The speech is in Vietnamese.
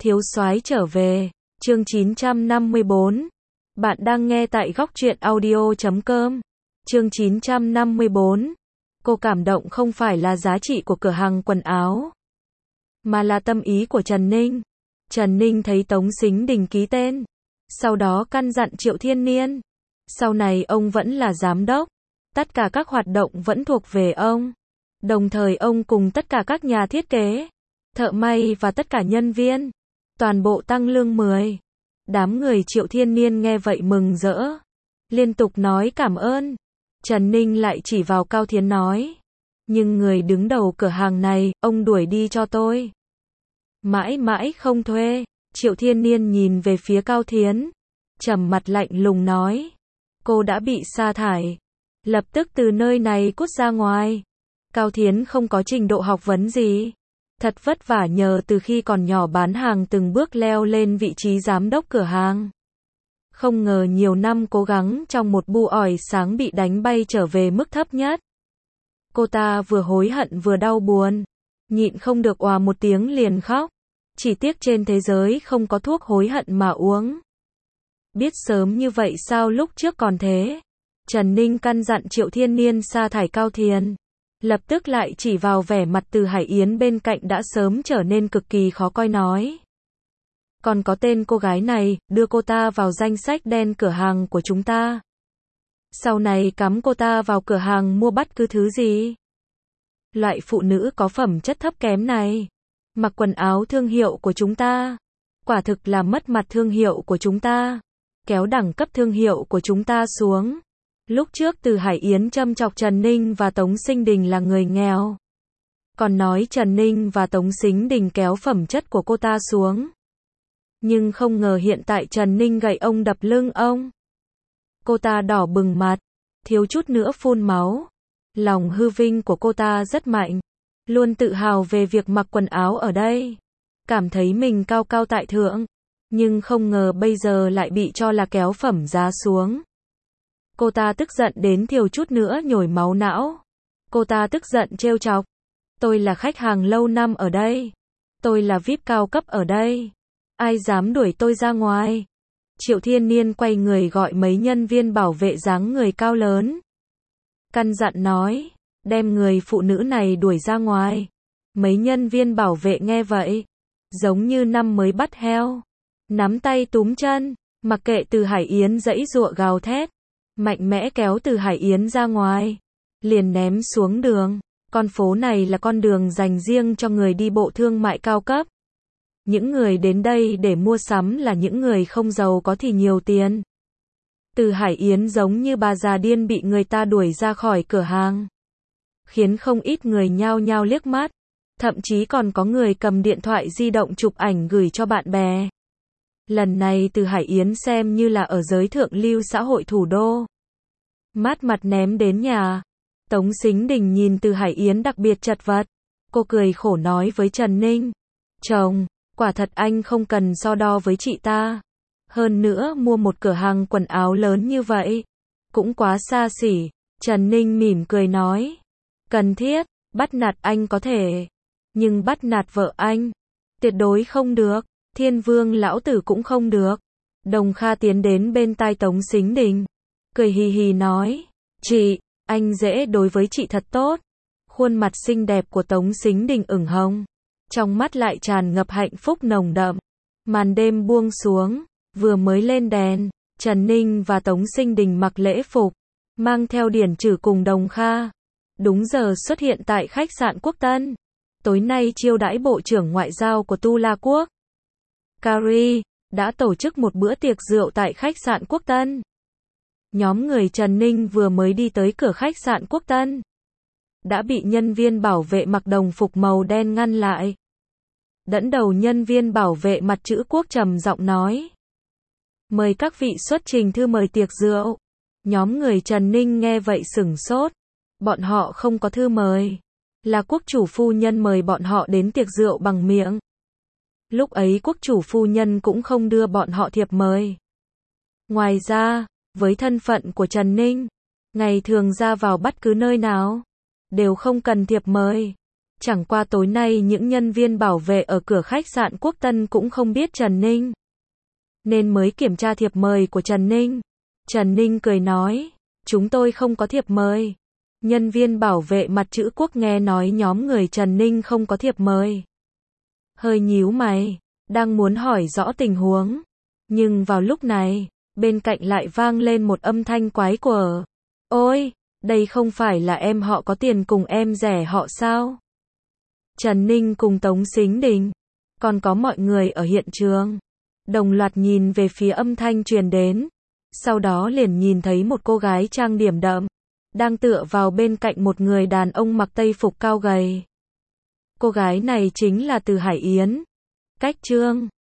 Thiếu soái trở về, chương 954. Bạn đang nghe tại góc truyện audio.com. Chương 954. Cô cảm động không phải là giá trị của cửa hàng quần áo, mà là tâm ý của Trần Ninh. Trần Ninh thấy Tống Sính Đình ký tên, sau đó căn dặn Triệu Thiên Niên. Sau này ông vẫn là giám đốc, tất cả các hoạt động vẫn thuộc về ông. Đồng thời ông cùng tất cả các nhà thiết kế, thợ may và tất cả nhân viên, toàn bộ tăng lương 10. Đám người Triệu Thiên Niên nghe vậy mừng rỡ, liên tục nói cảm ơn. Trần Ninh lại chỉ vào Cao Thiến nói, nhưng người đứng đầu cửa hàng này, ông đuổi đi cho tôi. Mãi mãi không thuê. Triệu Thiên Niên nhìn về phía Cao Thiến, trầm mặt lạnh lùng nói, cô đã bị sa thải, lập tức từ nơi này cút ra ngoài. Cao Thiến không có trình độ học vấn gì, thật vất vả nhờ từ khi còn nhỏ bán hàng từng bước leo lên vị trí giám đốc cửa hàng. Không ngờ nhiều năm cố gắng trong một bu ỏi sáng bị đánh bay trở về mức thấp nhất. Cô ta vừa hối hận vừa đau buồn, nhịn không được òa một tiếng liền khóc. Chỉ tiếc trên thế giới không có thuốc hối hận mà uống. Biết sớm như vậy sao lúc trước còn thế. Trần Ninh căn dặn Triệu Thiên Niên sa thải Cao Thiến, lập tức lại chỉ vào vẻ mặt Từ Hải Yến bên cạnh đã sớm trở nên cực kỳ khó coi nói, còn có tên cô gái này, đưa cô ta vào danh sách đen cửa hàng của chúng ta. Sau này cắm cô ta vào cửa hàng mua bất cứ thứ gì. Loại phụ nữ có phẩm chất thấp kém này, mặc quần áo thương hiệu của chúng ta, quả thực là mất mặt thương hiệu của chúng ta, kéo đẳng cấp thương hiệu của chúng ta xuống. Lúc trước Từ Hải Yến châm chọc Trần Ninh và Tống Sính Đình là người nghèo, còn nói Trần Ninh và Tống Sính Đình kéo phẩm chất của cô ta xuống. Nhưng không ngờ hiện tại Trần Ninh gậy ông đập lưng ông. Cô ta đỏ bừng mặt, thiếu chút nữa phun máu. Lòng hư vinh của cô ta rất mạnh, luôn tự hào về việc mặc quần áo ở đây, cảm thấy mình cao cao tại thượng, nhưng không ngờ bây giờ lại bị cho là kéo phẩm giá xuống. Cô ta tức giận đến thiếu chút nữa nhồi máu não. Cô ta tức giận trêu chọc, tôi là khách hàng lâu năm ở đây, tôi là VIP cao cấp ở đây, ai dám đuổi tôi ra ngoài. Triệu Thiên Niên quay người gọi mấy nhân viên bảo vệ dáng người cao lớn, căn dặn nói, đem người phụ nữ này đuổi ra ngoài. Mấy nhân viên bảo vệ nghe vậy, giống như năm mới bắt heo, nắm tay túm chân, mặc kệ Từ Hải Yến giãy giụa gào thét, mạnh mẽ kéo Từ Hải Yến ra ngoài, liền ném xuống đường. Con phố này là con đường dành riêng cho người đi bộ thương mại cao cấp. Những người đến đây để mua sắm là những người không giàu có thì nhiều tiền. Từ Hải Yến giống như bà già điên bị người ta đuổi ra khỏi cửa hàng, khiến không ít người nhao nhao liếc mắt, thậm chí còn có người cầm điện thoại di động chụp ảnh gửi cho bạn bè. Lần này Từ Hải Yến xem như là ở giới thượng lưu xã hội thủ đô. Mát mặt ném đến nhà. Tống Sính Đình nhìn Từ Hải Yến đặc biệt chật vật. Cô cười khổ nói với Trần Ninh, chồng, quả thật anh không cần so đo với chị ta. Hơn nữa mua một cửa hàng quần áo lớn như vậy, cũng quá xa xỉ. Trần Ninh mỉm cười nói, cần thiết, bắt nạt anh có thể, nhưng bắt nạt vợ anh, tuyệt đối không được. Thiên Vương lão tử cũng không được. Đồng Kha tiến đến bên tai Tống Sính Đình, cười hì hì nói, chị, anh dễ đối với chị thật tốt. Khuôn mặt xinh đẹp của Tống Sính Đình ửng hồng, trong mắt lại tràn ngập hạnh phúc nồng đậm. Màn đêm buông xuống, vừa mới lên đèn, Trần Ninh và Tống Sính Đình mặc lễ phục, mang theo Điển Trử cùng Đồng Kha, đúng giờ xuất hiện tại khách sạn Quốc Tân. Tối nay chiêu đãi Bộ trưởng Ngoại giao của Tu La Quốc, Carrie, đã tổ chức một bữa tiệc rượu tại khách sạn Quốc Tân. Nhóm người Trần Ninh vừa mới đi tới cửa khách sạn Quốc Tân, đã bị nhân viên bảo vệ mặc đồng phục màu đen ngăn lại. Dẫn đầu nhân viên bảo vệ mặt chữ Quốc trầm giọng nói, mời các vị xuất trình thư mời tiệc rượu. Nhóm người Trần Ninh nghe vậy sửng sốt, bọn họ không có thư mời, là quốc chủ phu nhân mời bọn họ đến tiệc rượu bằng miệng. Lúc ấy quốc chủ phu nhân cũng không đưa bọn họ thiệp mời. Ngoài ra, với thân phận của Trần Ninh, ngày thường ra vào bất cứ nơi nào, đều không cần thiệp mời. Chẳng qua tối nay những nhân viên bảo vệ ở cửa khách sạn Quốc Tân cũng không biết Trần Ninh, nên mới kiểm tra thiệp mời của Trần Ninh. Trần Ninh cười nói, chúng tôi không có thiệp mời. Nhân viên bảo vệ mặt chữ quốc nghe nói nhóm người Trần Ninh không có thiệp mời, hơi nhíu mày, đang muốn hỏi rõ tình huống. Nhưng vào lúc này, bên cạnh lại vang lên một âm thanh quái quở. Ôi, đây không phải là em họ có tiền cùng em rẻ họ sao? Trần Ninh cùng Tống Sính Đình, còn có mọi người ở hiện trường, đồng loạt nhìn về phía âm thanh truyền đến. Sau đó liền nhìn thấy một cô gái trang điểm đậm, đang tựa vào bên cạnh một người đàn ông mặc tây phục cao gầy. Cô gái này chính là Từ Hải Yến. Cách Trương